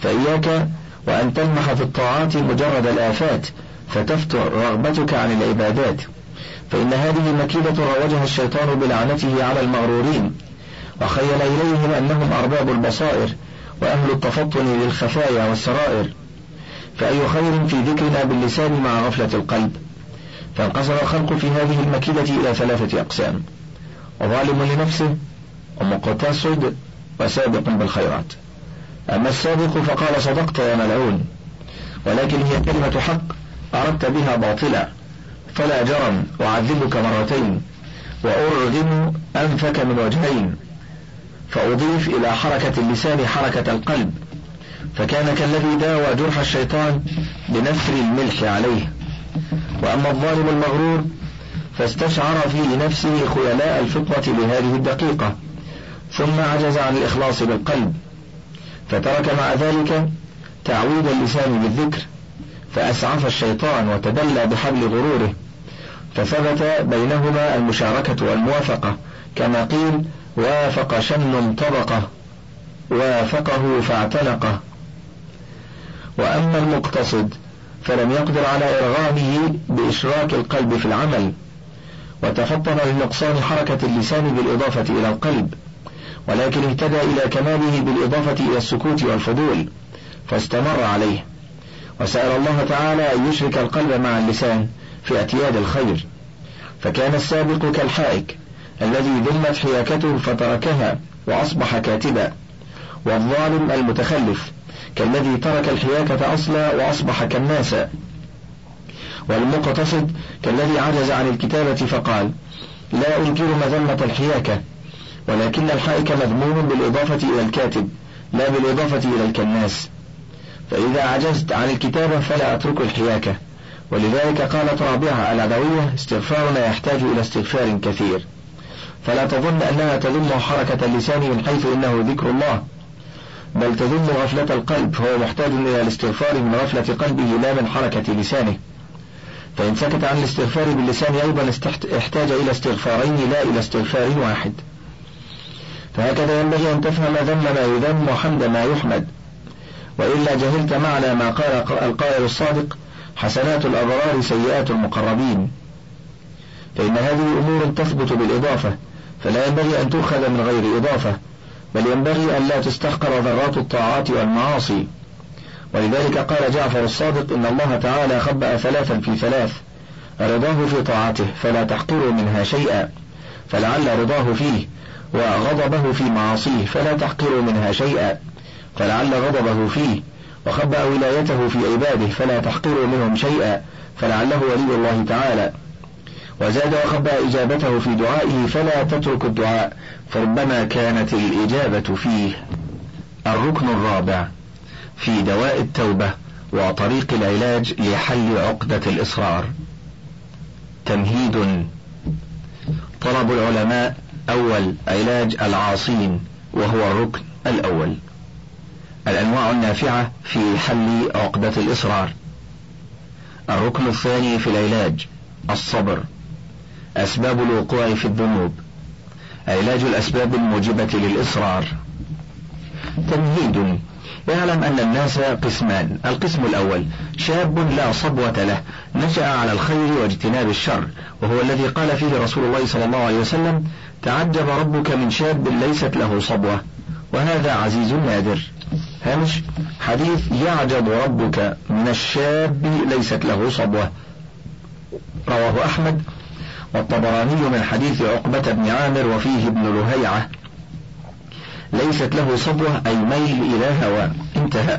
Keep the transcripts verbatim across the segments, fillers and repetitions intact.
فإياك وأن تلمح في الطاعات مجرد الآفات فتفتر رغبتك عن العبادات، فإن هذه مكيدة روجها الشيطان بلعنته على المغرورين، وخيل إليهم أنهم أرباب البصائر وأهل التفطن للخفايا والسرائر. فأي خير في ذكرنا باللسان مع غفلة القلب؟ فانقسم الخلق في هذه المكيدة إلى ثلاثة أقسام: وظالم لنفسه، ومقتصد، وسابق بالخيرات. أما السابق فقال: صدقت يا ملعون، ولكن هي كلمة حق أردت بها باطلا، فلا جرم أعذبك مرتين وأرغم أنفك من وجهين. فأضيف إلى حركة اللسان حركة القلب، فكان كالذي داوى جرح الشيطان بنثر الملح عليه. وأما الظالم المغرور فاستشعر في نفسه خيلاء الفطرة لهذه الدقيقة، ثم عجز عن الإخلاص بالقلب، فترك مع ذلك تعويد اللسان بالذكر، فأسعف الشيطان وتدلى بحبل غروره، فثبت بينهما المشاركة والموافقة، كما قيل: وافق شن طبقه، وافقه فاعتنقه. وأما المقتصد فلم يقدر على إرغامه بإشراك القلب في العمل، وتفطن لنقصان حركة اللسان بالإضافة إلى القلب، ولكن اهتدى إلى كماله بالإضافة إلى السكوت والفضول، فاستمر عليه، وسأل الله تعالى أن يشرك القلب مع اللسان في اعتياد الخير، فكان السابق كالحائك الذي ذمت حياكته فتركها وأصبح كاتبا، والظالم المتخلف كالذي ترك الحياكة أصلا وأصبح كالناسا، والمقتصد كالذي عجز عن الكتابة فقال: لا أنكر مذمة الحياكة، ولكن الحائك مذموم بالإضافة إلى الكاتب لا بالإضافة إلى الكناس، فإذا عجزت عن الكتابة فلا أترك الحياكة. ولذلك قالت رابعة العدوية: استغفارنا يحتاج إلى استغفار كثير. فلا تظن أنها تذم حركة اللسان من حيث إنه ذكر الله، بل تذم غفلة القلب، فهو محتاج إلى الاستغفار من غفلة قلبه لا من حركة لسانه. فإن سكت عن الاستغفار باللسان أيضا احتاج إلى استغفارين لا إلى استغفار واحد. فهكذا ينبغي أن تفهم ذم ما يذم وحمد ما يحمد، وإلا جهلت معنى ما قال القائل الصادق: حسنات الأبرار سيئات المقربين. فإن هذه أمور تثبت بالإضافة، فلا ينبغي أن تؤخذ من غير إضافة، بل ينبغي أن لا تستحقر ذرات الطاعات والمعاصي. ولذلك قال جعفر الصادق: إن الله تعالى خبأ ثلاثا في ثلاث: رضاه في طاعته فلا تحقروا منها شيئا، فلعل رضاه فيه، وغضبه في معاصيه فلا تحقروا منها شيئا، فلعل غضبه فيه، وخبأ ولايته في عباده فلا تحقروا منهم شيئا، فلعله ولي الله تعالى. وزاد: وخبأ إجابته في دعائه فلا تترك الدعاء، فربما كانت الإجابة فيه. الركن الرابع في دواء التوبة وطريق العلاج لحل عقدة الإصرار. تمهيد. طلب العلماء: أول، علاج العاصين، وهو الركن الأول. الأنواع النافعة في حل عقدة الإصرار. الركن الثاني في العلاج الصبر. أسباب الوقوع في الذنوب. علاج الأسباب الموجبة للإصرار. تمهيد. يعلم أن الناس قسمان: القسم الأول شاب لا صبوة له، نشأ على الخير واجتناب الشر، وهو الذي قال فيه رسول الله صلى الله عليه وسلم: تعجب ربك من شاب ليست له صبوة، وهذا عزيز نادر. هامش: حديث يعجب ربك من الشاب ليست له صبوة، رواه أحمد والطبراني من حديث عقبة بن عامر وفيه ابن لهيعة: ليست له صبوة أي ميل إلى هوى. انتهى.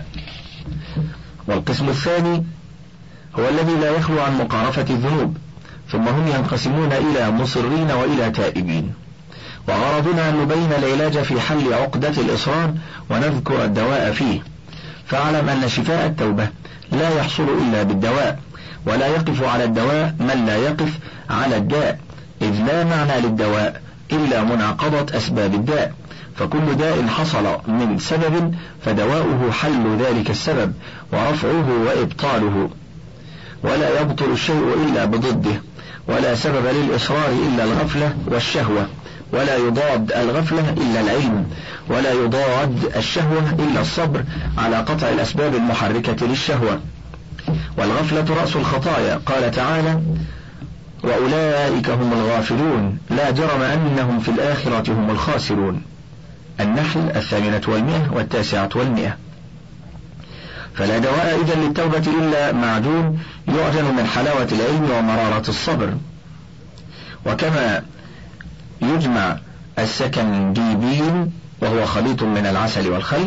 والقسم الثاني هو الذي لا يخلو عن مقارفة الذنوب، ثم هم ينقسمون إلى مصرين وإلى تائبين. وغرضنا أن نبين العلاج في حل عقدة الإصرار ونذكر الدواء فيه. فاعلم أن شفاء التوبة لا يحصل إلا بالدواء، ولا يقف على الدواء من لا يقف على الداء، إذ لا معنى للدواء إلا منعقضة أسباب الداء، فكل داء حصل من سبب فدواؤه حل ذلك السبب ورفعه وإبطاله، ولا يبطل الشيء إلا بضده، ولا سبب للإصرار إلا الغفلة والشهوة، ولا يضاد الغفلة إلا العلم، ولا يضاد الشهوة إلا الصبر على قطع الأسباب المحركة للشهوة. والغفلة رأس الخطايا، قال تعالى: وأولئك هم الغافلون لا جرم أنهم في الآخرة هم الخاسرون. النحل الثامنة والمئة والتاسعة والمئة. فلا دواء إذن للتوبة إلا معجون يعجن من حلاوة العلم ومرارة الصبر. وكما يجمع السكنديبين وهو خليط من العسل والخل،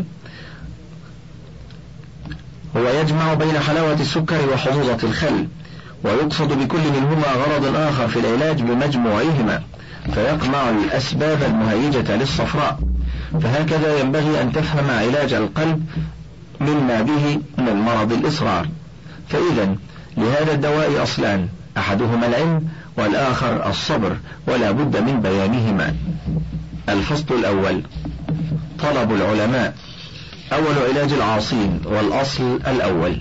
هو يجمع بين حلاوة السكر وحموضة الخل، ويقصد بكل منهما غرض آخر في العلاج بمجموعهما، فيقمع الأسباب المهيجة للصفراء. فهكذا ينبغي أن تفهم علاج القلب مما به من مرض الإصرار. فإذا لهذا الدواء أصلان، أحدهما العلم والآخر الصبر، ولا بد من بيانهما. الفصل الأول: طلب العلماء. أول علاج العاصين، والأصل الأول.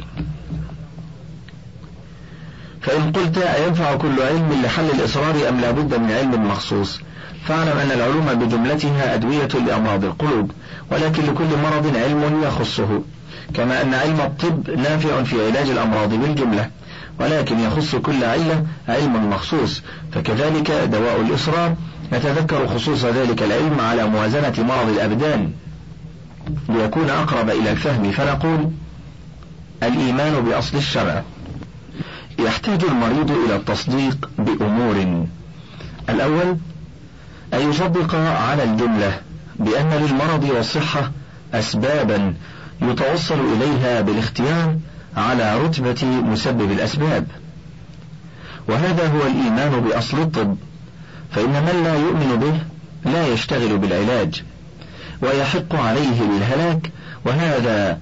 فإن قلت أينفع كل علم لحل الإصرار أم لا بد من علم مخصوص؟ فاعلم أن العلوم بجملتها أدوية لأمراض القلوب، ولكن لكل مرض علم يخصه، كما أن علم الطب نافع في علاج الأمراض بالجملة، ولكن يخص كل علة علم مخصوص. فكذلك دواء الإصرار نتذكر خصوص ذلك العلم على موازنة مرض الأبدان ليكون أقرب إلى الفهم، فنقول: الإيمان بأصل الشرع. يحتاج المريض إلى التصديق بأمور: الأول أن يصدق على الجملة بأن للمرض والصحة أسبابا يتوصل إليها بالاختيار على رتبة مسبب الأسباب، وهذا هو الإيمان بأصل الطب. فإن من لا يؤمن به لا يشتغل بالعلاج ويحق عليه بالهلاك، وهذا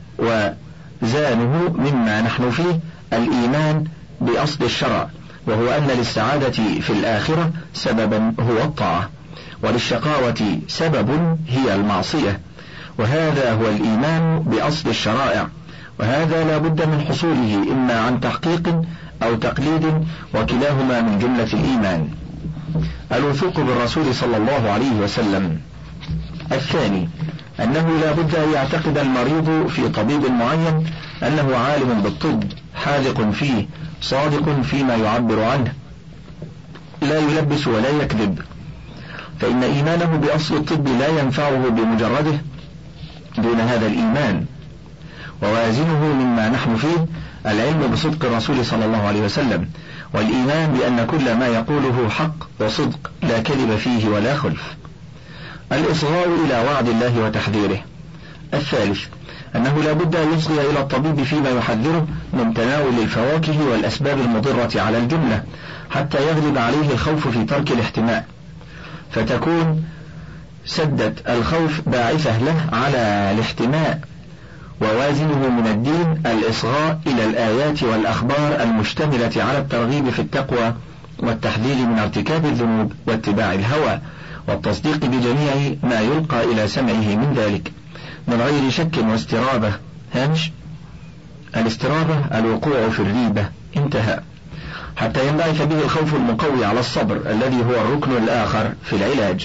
وزانه مما نحن فيه الإيمان بأصل الشرع، وهو أن للسعادة في الآخرة سببا هو الطاعة، وللشقاوة سبب هي المعصية، وهذا هو الإيمان بأصل الشرائع، وهذا لا بد من حصوله إما عن تحقيق أو تقليد، وكلاهما من جملة الإيمان. الوثوق بالرسول صلى الله عليه وسلم. الثاني أنه لا بد أن يعتقد المريض في طبيب معين أنه عالم بالطب، حاذق فيه، صادق فيما يعبر عنه، لا يلبس ولا يكذب، فإن إيمانه بأصل الطب لا ينفعه بمجرده دون هذا الإيمان. ووازنه مما نحن فيه العلم بصدق الرسول صلى الله عليه وسلم، والإيمان بأن كل ما يقوله حق وصدق لا كذب فيه ولا خلف. الإصغاء إلى وعد الله وتحذيره. الثالث أنه لا بد أن يصغي إلى الطبيب فيما يحذره من تناول الفواكه والأسباب المضرة على الجملة، حتى يغلب عليه الخوف في ترك الاحتماء، فتكون سدة الخوف باعثة له على الاحتماء. ووازنه من الدين الإصغاء إلى الآيات والأخبار المشتملة على الترغيب في التقوى والتحذير من ارتكاب الذنوب واتباع الهوى، والتصديق بجميع ما يلقى إلى سمعه من ذلك من غير شك واسترابة. هامش: الاسترابة الوقوع في الريبة. انتهى. حتى ينبعث به الخوف المقوي على الصبر الذي هو الركن الآخر في العلاج.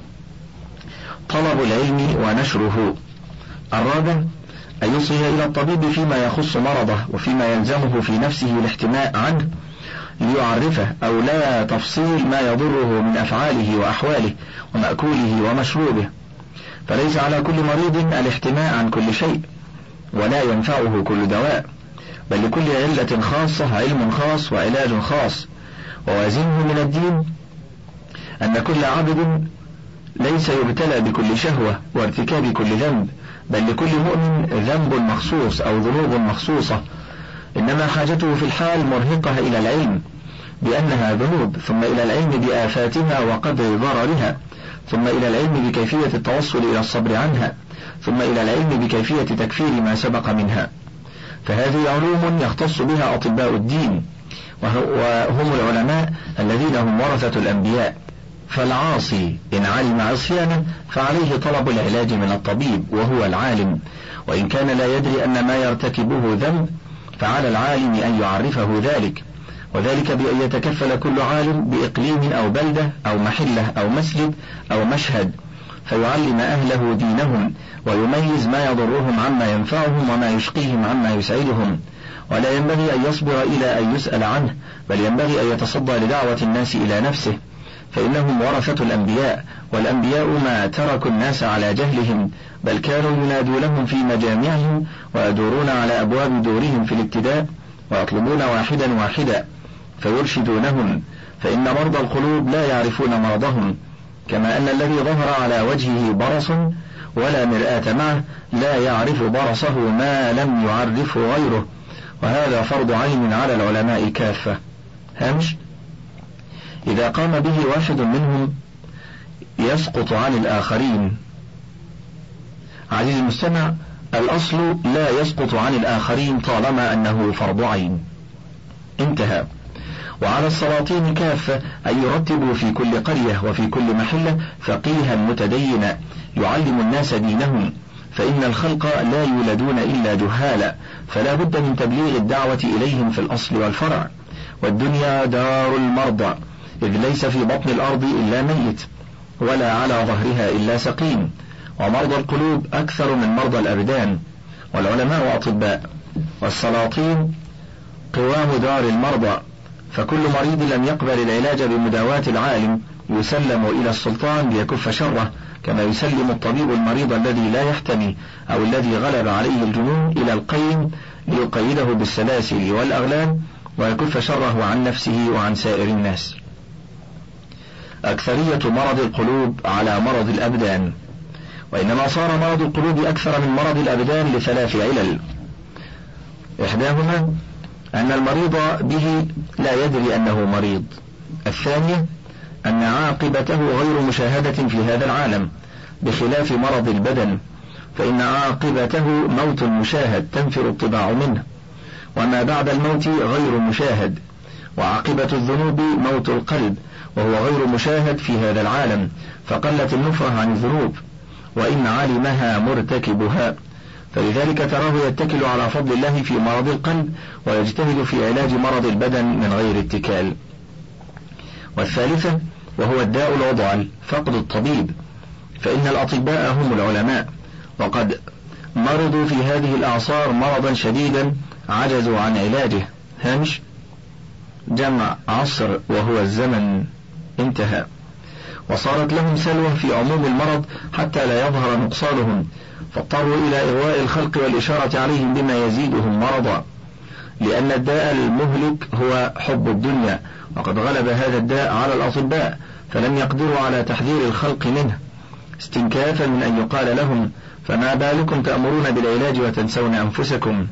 طلب العلم ونشره. الرابع أن يصغي إلى الطبيب فيما يخص مرضه وفيما يلزمه في نفسه الاحتماء عنه، ليعرفه أو لا تفصيل ما يضره من أفعاله وأحواله ومأكوله ومشروبه، فليس على كل مريض الاحتماء عن كل شيء، ولا ينفعه كل دواء، بل لكل علة خاصة علم خاص وعلاج خاص. ووازنه من الدين أن كل عبد ليس يبتلى بكل شهوة وارتكاب كل ذنب، بل لكل مؤمن ذنب مخصوص أو ذنوب مخصوصة، إنما حاجته في الحال مرهقة إلى العلم بأنها ذنوب، ثم إلى العلم بآفاتها وقدر ضررها، ثم إلى العلم بكيفية التوصل إلى الصبر عنها، ثم إلى العلم بكيفية تكفير ما سبق منها. فهذه علوم يختص بها أطباء الدين، وهم العلماء الذين هم ورثة الأنبياء. فالعاصي إن علم عصيانا فعليه طلب العلاج من الطبيب وهو العالم، وإن كان لا يدري أن ما يرتكبه ذنب فعلى العالم أن يعرفه ذلك، وذلك بأن يتكفل كل عالم بإقليم أو بلدة أو محلة أو مسجد أو مشهد، فيعلم أهله دينهم ويميز ما يضرهم عما ينفعهم وما يشقيهم عما يسعدهم، ولا ينبغي أن يصبر إلى أن يسأل عنه، بل ينبغي أن يتصدى لدعوة الناس إلى نفسه، فإنهم ورثة الأنبياء، والأنبياء ما تركوا الناس على جهلهم، بل كانوا ينادونهم في مجامعهم ويدورون على أبواب دورهم في الابتداء ويطلبون واحدا واحدا فيرشدونهم، فإن مرضى القلوب لا يعرفون مرضهم، كما أن الذي ظهر على وجهه برص ولا مرآة معه لا يعرف برصه ما لم يعرفه غيره، وهذا فرض عين على العلماء كافة. هامش: إذا قام به واحد منهم يسقط عن الآخرين. عزيزي المستمع، الأصل لا يسقط عن الآخرين طالما أنه فرض عين. انتهى. وعلى السلاطين كافة أن يرتبوا في كل قرية وفي كل محلة فقيها متدينا يعلم الناس دينهم، فإن الخلق لا يولدون إلا جهالا، فلا بد من تبليغ الدعوة إليهم في الأصل والفرع. والدنيا دار المرضى، إذ ليس في بطن الأرض إلا ميت، ولا على ظهرها إلا سقيم، ومرضى القلوب أكثر من مرضى الأبدان، والعلماء أطباء، والسلاطين قوام دار المرضى، فكل مريض لم يقبل العلاج بمداواة العالم يسلم إلى السلطان ليكف شره، كما يسلم الطبيب المريض الذي لا يحتمي أو الذي غلب عليه الجنون إلى القيم ليقيده بالسلاسل والأغلال ويكف شره عن نفسه وعن سائر الناس. أكثرية مرض القلوب على مرض الأبدان، وإنما صار مرض القلوب أكثر من مرض الأبدان لثلاث علل: إحداهما أن المريض به لا يدري أنه مريض، الثانية أن عاقبته غير مشاهدة في هذا العالم، بخلاف مرض البدن فإن عاقبته موت مشاهد تنفر الطباع منه، وما بعد الموت غير مشاهد، وعاقبة الذنوب موت القلب وهو غير مشاهد في هذا العالم، فقلت النفرة عن الذنوب وإن علمها مرتكبها، فلذلك تراه يتكل على فضل الله في مرض القلب ويجتهد في علاج مرض البدن من غير اتكال. والثالثة وهو الداء العضال فقد الطبيب، فإن الأطباء هم العلماء، وقد مرضوا في هذه الأعصار مرضا شديدا عجزوا عن علاجه. هامش: جمع عصر وهو الزمن. انتهى. وصارت لهم سلوى في عموم المرض حتى لا يظهر نقصانهم، فاضطروا إلى إغواء الخلق والإشارة عليهم بما يزيدهم مرضا، لأن الداء المهلك هو حب الدنيا، وقد غلب هذا الداء على الأطباء فلم يقدروا على تحذير الخلق منه، استنكافا من أن يقال لهم: فما بالكم تأمرون بالعلاج وتنسون أنفسكم؟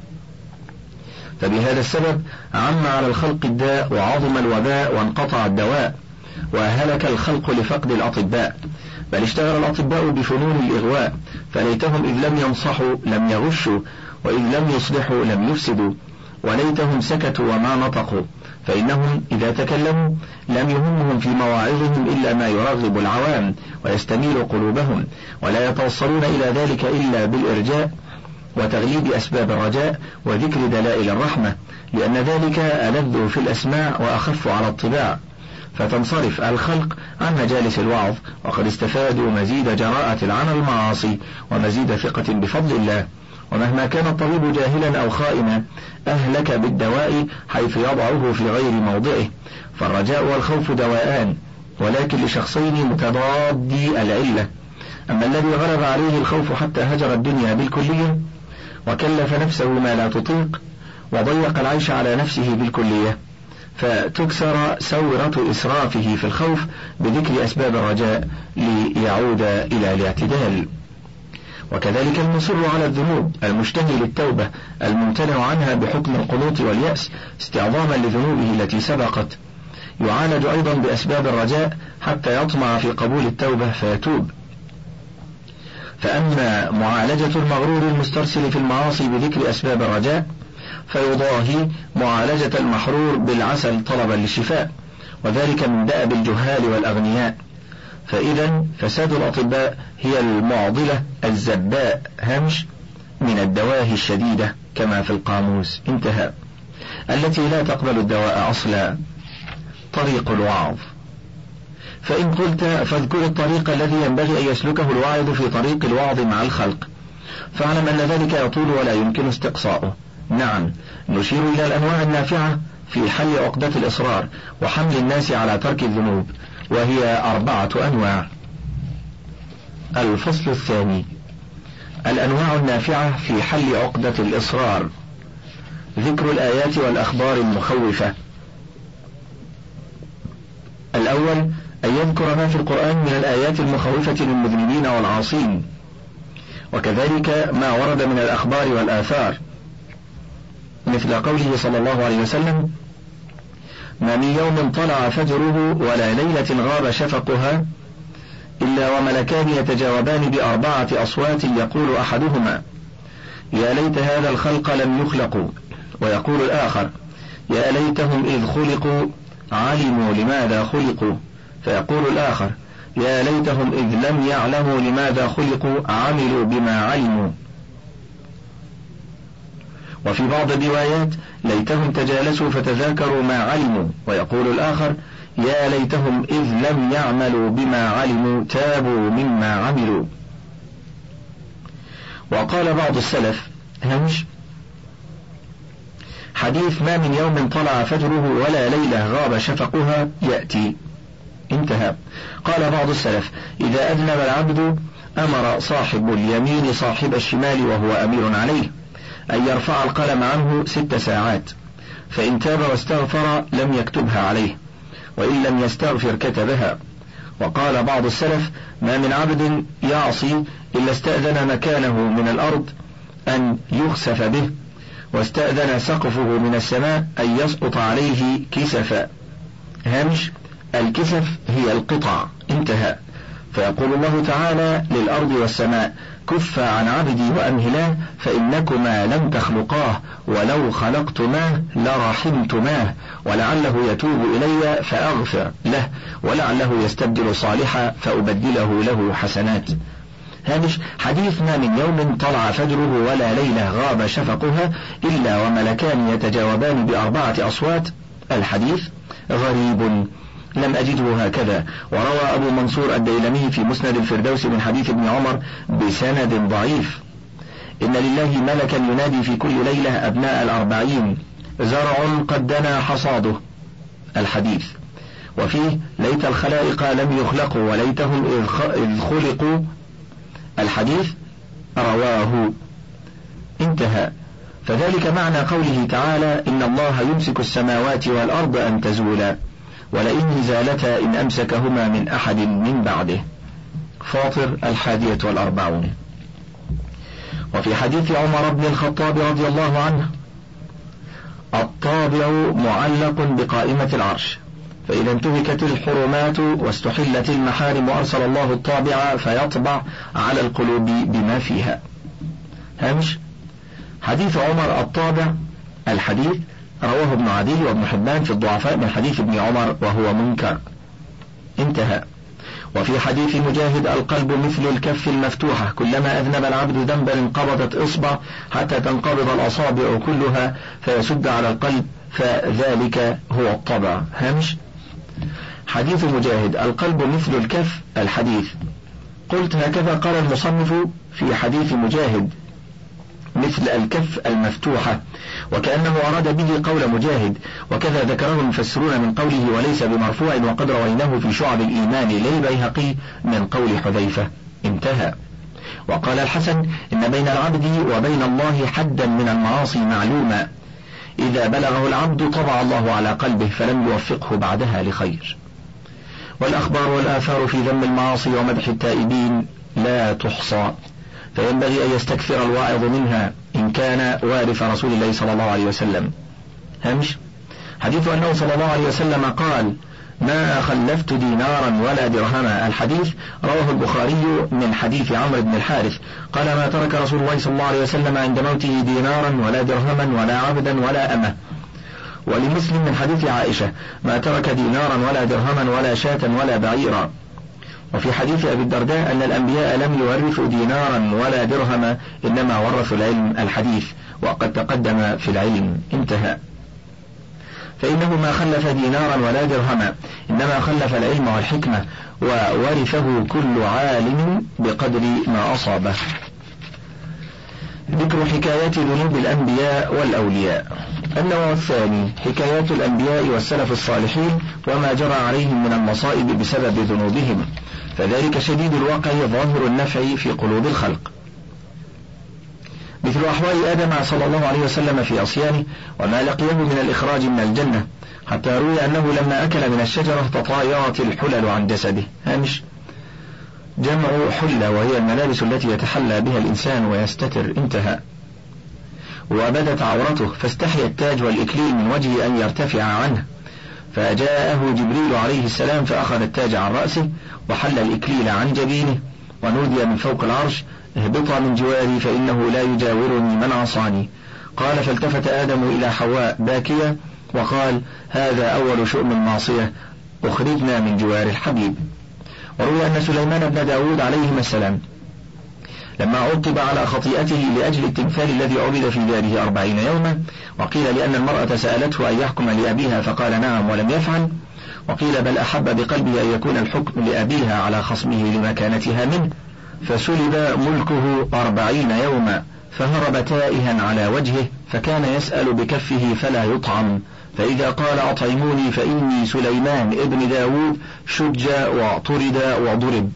فبهذا السبب عم على الخلق الداء وعظم الوباء وانقطع الدواء، وهلك الخلق لفقد الأطباء، بل اشتغل الأطباء بفنون الإغواء، فليتهم إذ لم ينصحوا لم يغشوا، وإذ لم يصلحوا لم يفسدوا، وليتهم سكتوا وما نطقوا، فإنهم إذا تكلموا لم يهمهم في مواعظهم إلا ما يرغب العوام ويستميل قلوبهم، ولا يتوصلون إلى ذلك إلا بالإرجاء وتغليب أسباب الرجاء وذكر دلائل الرحمة، لأن ذلك ألذ في الأسماع وأخف على الطباع، فتنصرف الخلق عن مجالس الوعظ، وقد استفادوا مزيد جراءة عن المعاصي ومزيد ثقة بفضل الله. ومهما كان الطبيب جاهلا أو خائنا أهلك بالدواء حيث يضعه في غير موضعه، فالرجاء والخوف دواءان، ولكن لشخصين متضادي العلة. أما الذي غلب عليه الخوف حتى هجر الدنيا بالكلية وكلف نفسه ما لا تطيق وضيق العيش على نفسه بالكلية، فتكسر سورة إسرافه في الخوف بذكر أسباب الرجاء ليعود إلى الاعتدال. وكذلك المصر على الذنوب المشتهي للتوبة الممتنع عنها بحكم القنوط واليأس استعظاما لذنوبه التي سبقت يعالج أيضا بأسباب الرجاء حتى يطمع في قبول التوبة فيتوب. فأما معالجة المغرور المسترسل في المعاصي بذكر أسباب الرجاء فيضاهي معالجة المحرور بالعسل طلبا للشفاء، وذلك من دأب الجهال والأغنياء. فإذا فساد الأطباء هي المعضلة الزباء هامش من الدواهي الشديدة كما في القاموس. انتهى. التي لا تقبل الدواء أصلا. طريق الوعظ. فإن قلت فاذكر الطريق الذي ينبغي أن يسلكه الواعظ في طريق الوعظ مع الخلق، فاعلم أن ذلك يطول ولا يمكن استقصاؤه. نعم، نشير إلى الأنواع النافعة في حل عقدة الإصرار وحمل الناس على ترك الذنوب، وهي أربعة أنواع. الفصل الثاني: الأنواع النافعة في حل عقدة الإصرار. ذكر الآيات والأخبار المخوفة. الأول أن يذكر ما في القرآن من الآيات المخوفة للمذنبين والعاصين، وكذلك ما ورد من الأخبار والآثار، مثل قوله صلى الله عليه وسلم: ما من يوم طلع فجره ولا ليلة غاب شفقها إلا وملكان يتجاوبان بأربعة أصوات، يقول أحدهما: يا ليت هذا الخلق لم يخلقوا، ويقول الآخر: يا ليتهم إذ خلقوا علموا لماذا خلقوا، فيقول الآخر: يا ليتهم إذ لم يعلموا لماذا خلقوا عملوا بما علموا. وفي بعض الروايات: ليتهم تجالسوا فتذاكروا ما علموا، ويقول الآخر: يا ليتهم إذ لم يعملوا بما علموا تابوا مما عملوا. وقال بعض السلف: همش حديث ما من يوم طلع فجره ولا ليلة غاب شفقها يأتي، انتهى. قال بعض السلف: إذا أذنب العبد أمر صاحب اليمين صاحب الشمال وهو أمير عليه أن يرفع القلم عنه ست ساعات، فإن تاب واستغفر لم يكتبها عليه، وإن لم يستغفر كتبها. وقال بعض السلف: ما من عبد يعصي إلا استأذن مكانه من الأرض أن يخسف به، واستأذن سقفه من السماء أن يسقط عليه كسفا. هامش: الكسف هي القطع، انتهى. فيقول الله تعالى للأرض والسماء: كفا عن عبدي وأمهلاه فإنكما لم تخلقاه، ولو خلقتماه لرحمتماه، ولعله يتوب إلي فأغفر له، ولعله يستبدل صالحا فأبدله له حسنات. هامش: حديث ما من يوم طلع فجره ولا ليلة غاب شفقها إلا وملكان يتجاوبان بأربعة أصوات. الحديث غريب لم أجده هكذا، وروى أبو منصور الديلمي في مسند الفردوس من حديث ابن عمر بسند ضعيف: إن لله ملكا ينادي في كل ليلة أبناء الأربعين: زرع قد دنا حصاده. الحديث. وفيه: ليت الخلائق لم يخلقوا وليتهم إذ خلقوا. الحديث. رواه. انتهى. فذلك معنى قوله تعالى: إن الله يمسك السماوات والأرض أن تزولا، ولئن زالتا إن أمسكهما من أحد من بعده. فاطر الحادية والأربعون. وفي حديث عمر بن الخطاب رضي الله عنه: الطابع معلق بقائمة العرش، فإذا انتهكت الحرمات واستحلت المحارم أرسل الله الطابع فيطبع على القلوب بما فيها. هامش: حديث عمر الطابع. الحديث رواه ابن عدي وابن حبان في الضعفاء من حديث ابن عمر وهو منكر. انتهى. وفي حديث مجاهد: القلب مثل الكف المفتوحة، كلما أذنب العبد ذنبا انقبضت إصبع حتى تنقبض الأصابع كلها فيسد على القلب، فذلك هو الطبع. هامش: حديث مجاهد: القلب مثل الكف. الحديث. قلت: هكذا قال المصنف في حديث مجاهد مثل الكف المفتوحة، وكأنه أراد به قول مجاهد، وكذا ذكره المفسرون من قوله وليس بمرفوع، وقد رويناه في شعب الإيمان للبيهقي من قول حذيفة. انتهى. وقال الحسن: إن بين العبد وبين الله حدا من المعاصي معلوما، إذا بلغه العبد طبع الله على قلبه فلم يوفقه بعدها لخير. والأخبار والآثار في ذم المعاصي ومدح التائبين لا تحصى، فينبغي أن يستكثر الواعظ منها إن كان وارث رسول الله صلى الله عليه وسلم. همش: حديث أنه صلى الله عليه وسلم قال: ما خلفت دينارا ولا درهما. الحديث رواه البخاري من حديث عمرو بن الحارث قال: ما ترك رسول الله صلى الله عليه وسلم عند موته دينارا ولا درهما ولا عبدا ولا أمة. ولمسلم من حديث عائشة: ما ترك دينارا ولا درهما ولا شاة ولا بعيرا. وفي حديث أبي الدرداء أن الأنبياء لم يورثوا دينارا ولا درهما، إنما ورثوا العلم. الحديث. وقد تقدم في العلم. انتهى. فإنه ما خلف دينارا ولا درهما، إنما خلف العلم والحكمة، وورثه كل عالم بقدر ما أصابه. ذكر حكايات ذنوب الأنبياء والأولياء. النوع الثاني حكايات الأنبياء والسلف الصالحين وما جرى عليهم من المصائب بسبب ذنوبهم، فذلك شديد الوقع ظاهر النفع في قلوب الخلق، مثل أحوال آدم صلى الله عليه وسلم في عصيانه وما لقيه من الإخراج من الجنة، حتى روي أنه لما أكل من الشجرة تطايرت الحلل عن جسده. هامش جمع حلة وهي الملابس التي يتحلى بها الإنسان ويستتر، انتهى. وبدت عورته فاستحيا التاج والإكليل من وجهه أن يرتفع عنه، فجاءه جبريل عليه السلام فأخذ التاج عن رأسه وحل الإكليل عن جبينه، ونودي من فوق العرش: اهبطا من جواري فإنه لا يجاورني من عصاني. قال: فالتفت آدم إلى حواء باكية وقال: هذا أول شؤم المعصية، أخرجنا من جوار الحبيب. وروي أن سليمان بن داود عليهما السلام لما عوقب على خطيئته لأجل التمثال الذي عبد في داره أربعين يوما، وقيل لأن المرأة سألته أن يحكم لأبيها فقال نعم ولم يفعل، وقيل بل أحب بقلبه أن يكون الحكم لأبيها على خصمه لمكانتها منه، فسلب ملكه أربعين يوما، فهرب تائها على وجهه، فكان يسأل بكفه فلا يطعم، فإذا قال أطعموني فإني سليمان ابن داود شج واعترد وضرب.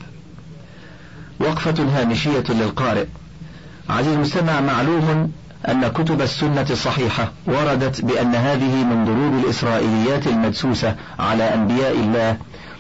وقفة هامشية للقارئ. عزيز المستمع، معلوم أن كتب السنة الصحيحة وردت بأن هذه من ضروب الإسرائيليات المدسوسة على أنبياء الله،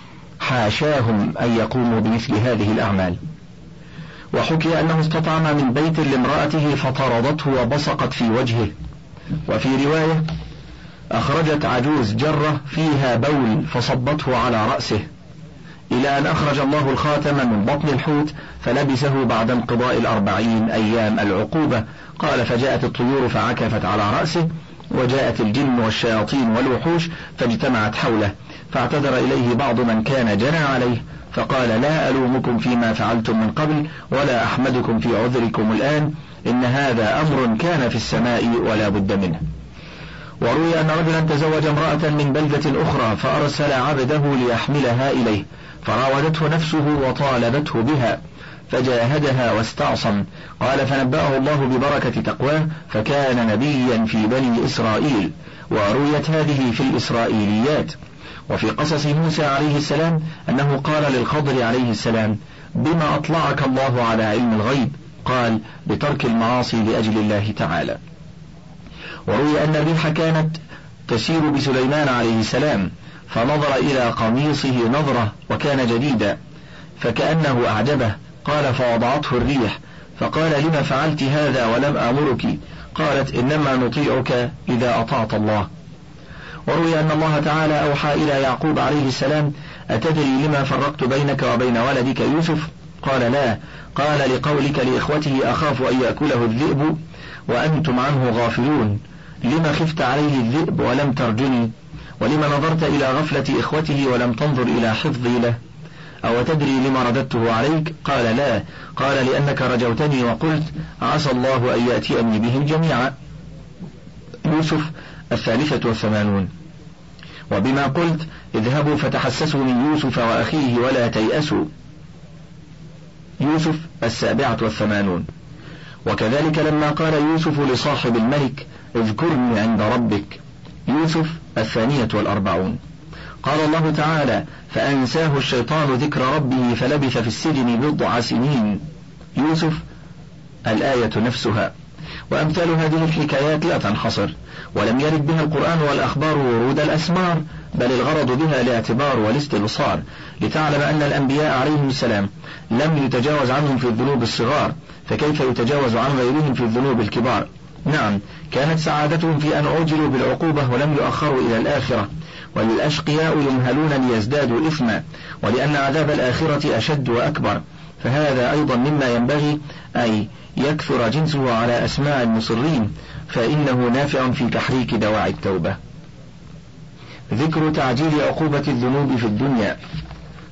حاشاهم أن يقوموا بمثل هذه الأعمال. وحكي أنه استطعم من بيت لامرأته فطردته وبصقت في وجهه. وفي رواية أخرجت عجوز جرة فيها بول فصبته على رأسه، إلى أن أخرج الله الخاتم من بطن الحوت فلبسه بعد انقضاء الأربعين أيام العقوبة. قال: فجاءت الطيور فعكفت على رأسه، وجاءت الجن والشياطين والوحوش فاجتمعت حوله، فاعتذر إليه بعض من كان جنى عليه فقال: لا ألومكم فيما فعلتم من قبل ولا أحمدكم في عذركم الآن، إن هذا أمر كان في السماء ولا بد منه. وروي أن رجلا تزوج امرأة من بلدة أخرى فأرسل عبده ليحملها إليه، فراودته نفسه وطالبته بها فجاهدها واستعصم. قال: فنبأه الله ببركة تقواه فكان نبيا في بني إسرائيل. ورويت هذه في الإسرائيليات. وفي قصص موسى عليه السلام أنه قال للخضر عليه السلام: بما أطلعك الله على علم الغيب؟ قال: بترك المعاصي لأجل الله تعالى. وروي أن الريح كانت تسير بسليمان عليه السلام فنظر إلى قميصه نظرة وكان جديدا فكأنه أعجبه، قال: فوضعته الريح، فقال: لما فعلت هذا ولم آمرك؟ قالت: إنما نطيعك إذا أطعت الله. وروي أن الله تعالى أوحى إلى يعقوب عليه السلام: أتدري لما فرقت بينك وبين ولدك يوسف؟ قال: لا. قال: لقولك لإخوته أخاف أن يأكله الذئب وأنتم عنه غافلون، لما خفت عليه الذئب ولم ترجني؟ ولما نظرت إلى غفلة إخوته ولم تنظر إلى حفظي له؟ أو تدري لما رددته عليك؟ قال: لا. قال: لأنك رجوتني وقلت عسى الله أن يأتيني بهم جميعا. يوسف الثالثة والثمانون. وبما قلت اذهبوا فتحسسوا من يوسف وأخيه ولا تيأسوا. يوسف السابعة والثمانون. وكذلك لما قال يوسف لصاحب الملك: اذكرني عند ربك. يوسف الثانية والأربعون. قال الله تعالى: فأنساه الشيطان ذكر ربه فلبث في السجن بضع سنين. يوسف الآية نفسها. وأمثال هذه الحكايات لا تنحصر، ولم يرد بها القرآن والأخبار ورود الأسمار، بل الغرض بها الاعتبار والاستبصار، لتعلم أن الأنبياء عليهم السلام لم يتجاوز عنهم في الذنوب الصغار، فكيف يتجاوز عن غيرهم في الذنوب الكبار؟ نعم، كانت سعادتهم في أن عجلوا بالعقوبة ولم يؤخروا إلى الآخرة، وللأشقياء يمهلون ليزدادوا إثما، ولأن عذاب الآخرة أشد وأكبر، فهذا أيضا مما ينبغي أن يكثر جنسه على أسماع المصرين، فإنه نافع في تحريك دواعي التوبة. ذكر تعجيل عقوبة الذنوب في الدنيا.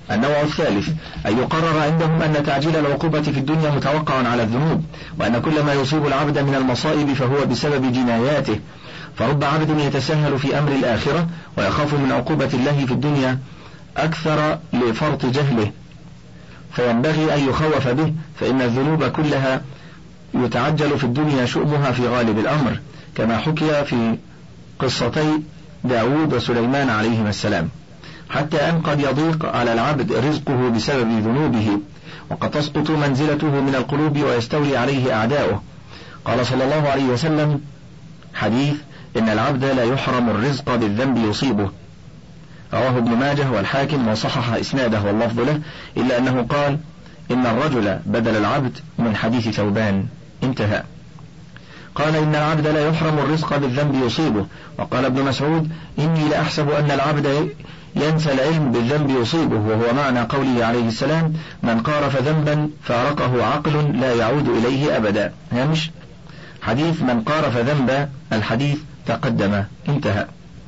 النوع الثالث أن يقرر عندهم أن تعجيل العقوبة في الدنيا متوقع على الذنوب، وأن كل ما يصيب العبد من المصائب فهو بسبب جناياته، فرب عبد يتساهل في أمر الآخرة ويخاف من عقوبة الله في الدنيا أكثر لفرط جهله، فينبغي أن يخوف به، فإن الذنوب كلها يتعجل في الدنيا شؤمها في غالب الأمر، كما حكي في قصتي داود وسليمان عليهما السلام، حتى أن قد يضيق على العبد رزقه بسبب ذنوبه، وقد تسقط منزلته من القلوب ويستولي عليه أعداؤه. قال صلى الله عليه وسلم حديث: إن العبد لا يحرم الرزق بالذنب يصيبه، رواه ابن ماجه والحاكم وصحح إسناده واللفظ له، إلا أنه قال: إن الرجل بدل العبد من حديث ثوبان، انتهى. قال: إن العبد لا يحرم الرزق بالذنب يصيبه. وقال ابن مسعود: إني لأحسب أن العبد ينسى العلم بالذنب يصيبه، وهو معنى قوله عليه السلام: من قارف ذنبا فارقه عقل لا يعود إليه أبدا. هامش حديث من قارف ذنبا، الحديث تقدم، انتهى.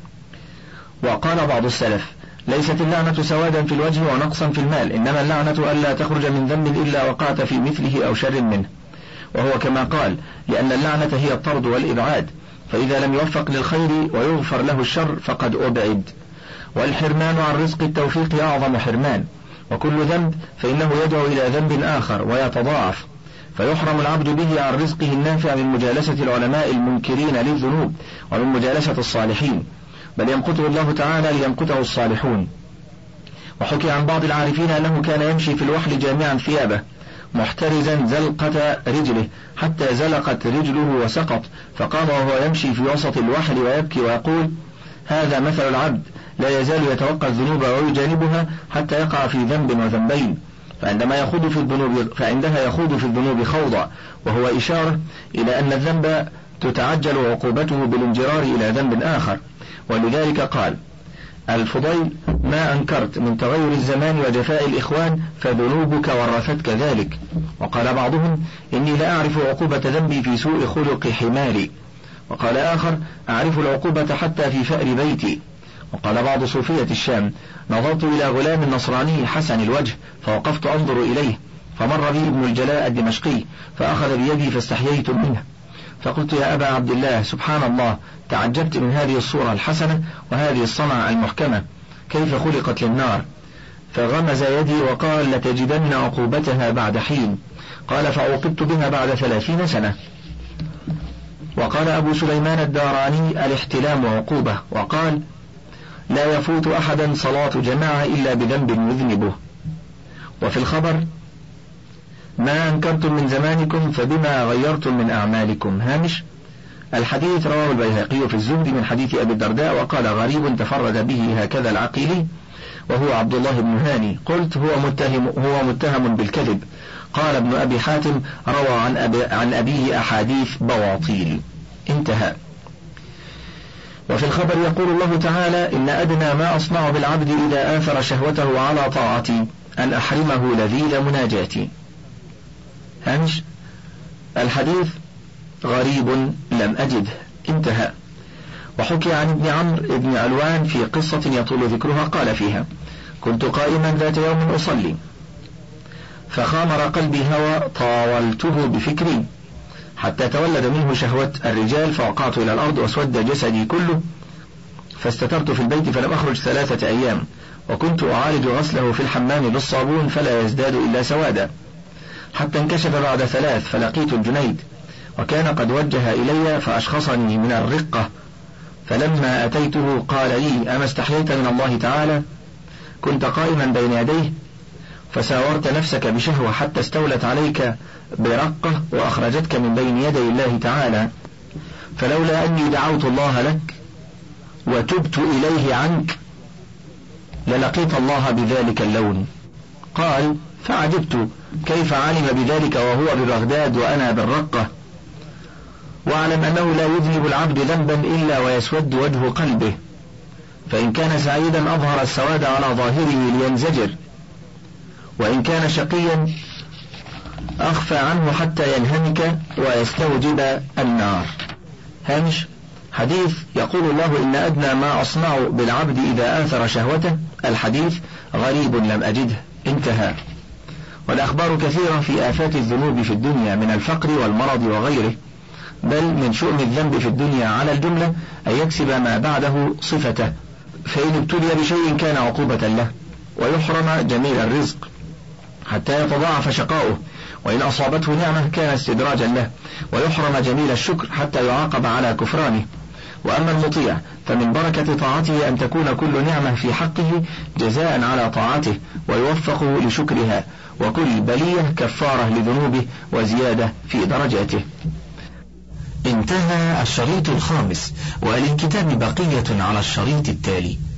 وقال بعض السلف: ليست اللعنة سوادا في الوجه ونقصا في المال، إنما اللعنة ألا تخرج من ذنب إلا وقعت في مثله أو شر منه، وهو كما قال: لأن اللعنة هي الطرد والإبعاد، فإذا لم يوفق للخير ويغفر له الشر فقد أبعد. والحرمان عن رزق التوفيق أعظم حرمان، وكل ذنب فإنه يدعو إلى ذنب آخر ويتضاعف، فيحرم العبد به عن رزقه النافع من مجالسة العلماء المنكرين للذنوب ومن مجالسة الصالحين، بل يمقته الله تعالى ليمقته الصالحون. وحكي عن بعض العارفين أنه كان يمشي في الوحل جامعا ثيابه محترزا زلقة رجله حتى زلقت رجله وسقط، فقام وهو يمشي في وسط الوحل ويبكي ويقول: هذا مثل العبد لا يزال يتوقع الذنوب ويجانبها حتى يقع في ذنب وذنبين، فعندما يخوض في الذنوب فعندها يخوض في الذنوب خوضا، وهو إشارة إلى أن الذنب تتعجل عقوبته بالانجرار إلى ذنب آخر. ولذلك قال الفضيل: ما أنكرت من تغير الزمان وجفاء الإخوان فذنوبك ورثتك ذلك. وقال بعضهم: إني لا أعرف عقوبة ذنبي في سوء خلق حماري. وقال آخر: أعرف العقوبة حتى في فأر بيتي. وقال بعض صوفية الشام: نظرت إلى غلام نصراني حسن الوجه فوقفت أنظر إليه، فمر بي ابن الجلاء الدمشقي فأخذ بيدي فاستحييت منه، فقلت: يا أبا عبد الله، سبحان الله، تعجبت من هذه الصورة الحسنة وهذه الصنعة المحكمة، كيف خلقت للنار؟ فغمز يدي وقال: لتجدن عقوبتها بعد حين. قال: فعوقبت بها بعد ثلاثين سنة. وقال أبو سليمان الداراني: الاحتلام عقوبة. وقال: لا يفوت أحدا صلاة جماعة إلا بذنب يذنبه. وفي الخبر: ما أنكرتم من زمانكم فبما غيرتم من أعمالكم. هامش الحديث رواه البيهقي في الزهد من حديث أبي الدرداء، وقال: غريب تفرد به هكذا العقيلي وهو عبد الله بن هاني. قلت: هو متهم, هو متهم بالكذب. قال ابن أبي حاتم: روى عن, أبي عن أبيه أحاديث بواطيل، انتهى. وفي الخبر يقول الله تعالى: إن أدنى ما أصنع بالعبد إذا آثر شهوته على طاعتي أن أحرمه لذيذ مناجاتي. هامش الحديث غريب لم أجده، انتهى. وحكي عن ابن عمرو بن علوان في قصة يطول ذكرها قال فيها: كنت قائما ذات يوم أصلي فخامر قلبي هوى طاولته بفكري حتى تولد منه شهوة الرجال، فوقعت إلى الأرض واسود جسدي كله، فاستترت في البيت فلم أخرج ثلاثة أيام، وكنت أعالج غسله في الحمام بالصابون فلا يزداد إلا سوادا، حتى انكشف بعد ثلاث فلقيت الجنيد، وكان قد وجه إلي فأشخصني من الرقة، فلما أتيته قال لي: أما استحييت من الله تعالى؟ كنت قائما بين يديه فساورت نفسك بشهوة حتى استولت عليك برقة وأخرجتك من بين يدي الله تعالى، فلولا أني دعوت الله لك وتبت إليه عنك للقيت الله بذلك اللون. قال: فعجبت كيف علم بذلك وهو ببغداد وأنا بالرقة. واعلم أنه لا يذنب العبد ذنبا إلا ويسود وجه قلبه، فإن كان سعيدا أظهر السواد على ظاهره لينزجر، وإن كان شقيا أخفى عنه حتى ينهمك ويستوجب النار. هامش حديث يقول الله إن أدنى ما أصنع بالعبد إذا آثر شهوته، الحديث غريب لم أجده، انتهى. والأخبار كثيرة في آفات الذنوب في الدنيا من الفقر والمرض وغيره، بل من شؤم الذنب في الدنيا على الجملة أن يكسب ما بعده صفته، فإن ابتلي بشيء كان عقوبة له، ويحرم جميل الرزق حتى يتضاعف شقاؤه، وإن أصابته نعمة كان استدراجا له، ويحرم جميل الشكر حتى يعاقب على كفرانه. وأما المطيع فمن بركة طاعته أن تكون كل نعمة في حقه جزاء على طاعته ويوفق لشكرها، وكل بلية كفارة لذنوبه وزيادة في درجاته. انتهى الشريط الخامس، وللكتاب بقية على الشريط التالي.